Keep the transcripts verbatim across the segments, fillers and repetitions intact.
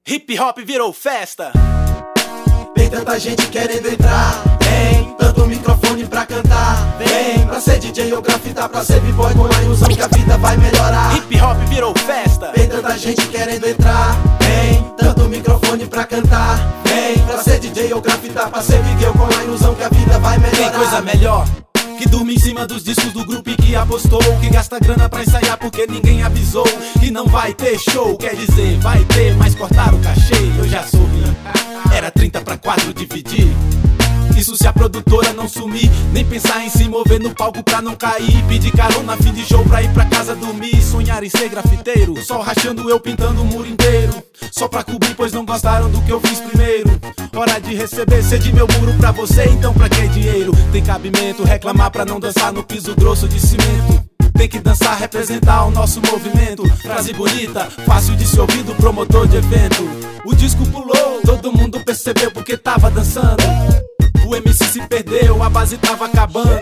Hip hop virou festa. Tem tanta gente querendo entrar, tem tanto microfone pra cantar, vem pra ser D J ou grafita, pra ser b-boy com a ilusão que a vida vai melhorar. Hip hop virou festa. Tem tanta gente querendo entrar, tem tanto microfone pra cantar, vem pra ser D J ou grafita, pra ser big girl com a ilusão que a vida vai melhorar. Tem coisa melhor que dorme em cima dos discos do grupo e que apostou, que gasta grana pra ensaiar porque ninguém avisou que não vai ter show. Quer dizer, vai ter, mas cortaram o cachê. Eu já sorri, era trinta pra quatro dividir. Isso se a produtora não sumir, nem pensar em se mover no palco pra não cair. Pedir carona, fim de show pra ir pra casa dormir. Sonhar em ser grafiteiro, sol rachando eu pintando o muro inteiro. Só pra cobrir, pois não gostaram do que eu fiz primeiro. Hora de receber, cedi meu muro pra você, então pra que dinheiro? Tem cabimento, reclamar pra não dançar no piso grosso de cimento. Tem que dançar, representar o nosso movimento. Frase bonita, fácil de se ouvir do promotor de evento. O disco pulou, todo mundo percebeu porque tava dançando. O M C se perdeu, a base tava acabando.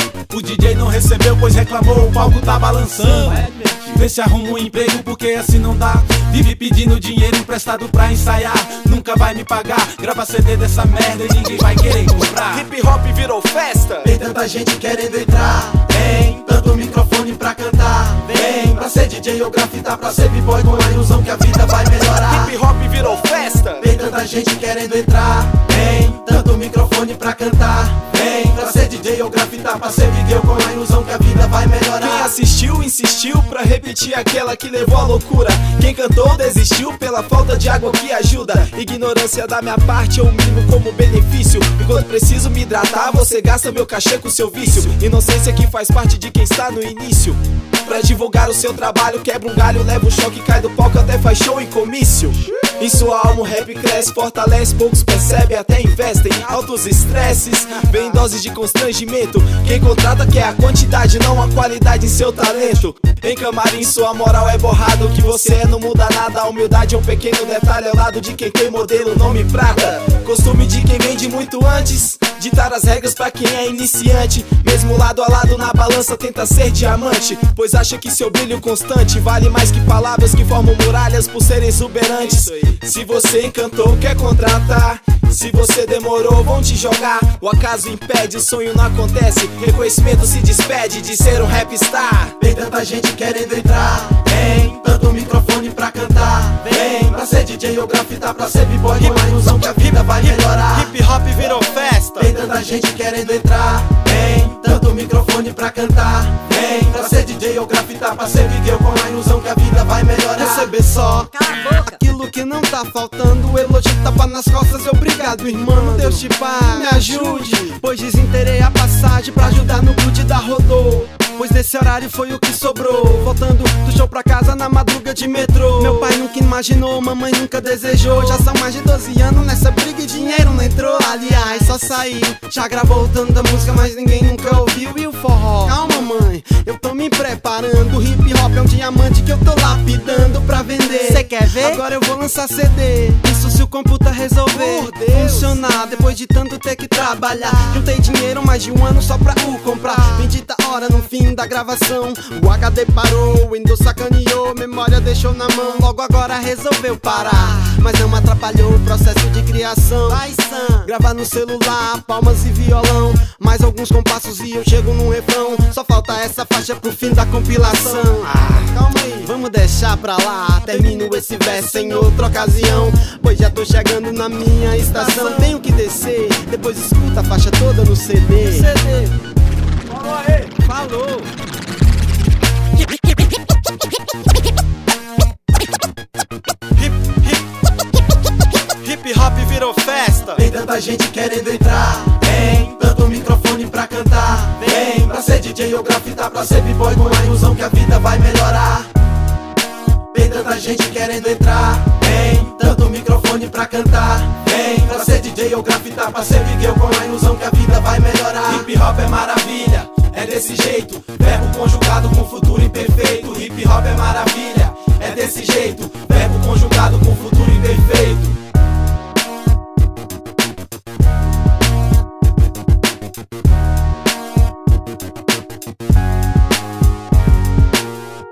O D J não recebeu, pois reclamou, o palco tá balançando. Vê se arruma um emprego, porque assim não dá. Vive pedindo dinheiro emprestado pra ensaiar. Nunca vai me pagar, grava C D dessa merda e ninguém vai querer comprar. Hip hop virou festa. Tem tanta gente querendo entrar, tem tanto microfone pra cantar, vem pra ser D J ou grafita, pra ser b-boy com a ilusão que a vida vai melhorar. Hip hop virou festa. Tem tanta gente querendo entrar, tem tanto microfone pra cantar, vem pra ser D J ou grafita, pra ser big girl com a ilusão que a vida vai melhorar. Quem assistiu, insistiu pra repetir aquela que levou à loucura. Quem cantou, desistiu pela falta de água que ajuda. Ignorância da minha parte, eu mimo como benefício. Enquanto preciso me hidratar, você gasta meu cachê com seu vício. Inocência que faz parte de quem está no início. Pra divulgar o seu trabalho, quebra um galho, leva um choque, cai do palco, até faz show em comício. Em sua alma o rap cresce, fortalece, poucos percebem, até investem. Altos estresses, vem doses de constrangimento. Quem contrata quer a quantidade, não a qualidade em seu talento. Em camarim sua moral é borrada, o que você é não muda nada. A humildade é um pequeno detalhe ao lado de quem tem modelo, nome prata. Costume de quem vem de muito antes, ditar as regras pra quem é iniciante. Mesmo lado a lado na balança tenta ser diamante, pois acha que seu brilho constante vale mais que palavras que formam muralhas por serem exuberantes. Se você encantou, quer contratar, se você demorou, vão te jogar. O acaso impede, o sonho não acontece. Reconhecimento se despede de ser um rap star. Tem tanta gente querendo entrar, tem tanto microfone pra cantar, vem pra ser D J ou grafita, pra ser b-boy com a ilusão que a vida vai melhorar. Hip hop virou festa. Tem tanta gente querendo entrar, tem tanto microfone pra cantar, vem pra ser D J ou grafita, pra ser big girl com a ilusão que a vida vai melhorar. Receber só aquilo que não tá faltando, elogio, tapa nas costas, obrigado irmão. Deus te pague, me ajude, pois desinterei a passagem pra ajudar no good da Rodô. Pois nesse horário foi o que sobrou, voltando do show pra casa na madruga de metrô. Meu pai nunca imaginou, mamãe nunca desejou. Já são mais de doze anos nessa briga e dinheiro não entrou. Aliás, só saiu, já gravou tanta música, mas ninguém nunca ouviu. E o forró? Calma mãe, eu tô me preparando. O hip hop é um diamante que eu tô lapidando pra vender. Cê quer ver? Agora eu vou lançar C D, isso se o computa resolver funcionar, depois de tanto ter que trabalhar. Juntei dinheiro mais de um ano só pra o comprar. Bendita hora no fim da gravação, o H D parou, o Windows sacaneou, memória deixou na mão, logo agora resolveu parar, mas não atrapalhou o processo de criação. Vai, Sam, gravar no celular, palmas e violão, mais alguns compassos e eu chego num refrão. Só falta essa faixa pro fim da compilação. Ah, calma aí, vamos deixar pra lá, termino esse verso em outra ocasião, pois já tô chegando na minha estação. Tenho que descer, depois escuta a faixa toda no C D. C D. Falou aí, falou. Hip, hip, hip hop virou festa. Tem tanta gente querendo entrar, tem tanto microfone pra cantar, vem pra ser D J ou grafita, pra ser b-boy com a ilusão que a vida vai melhorar. Tem tanta gente querendo entrar, tem tanto microfone pra cantar, vem pra ser D J ou grafita, pra ser big girl com a ilusão que a vida vai melhorar. Hip hop é maravilha, é desse jeito, verbo conjugado com futuro imperfeito. Hip hop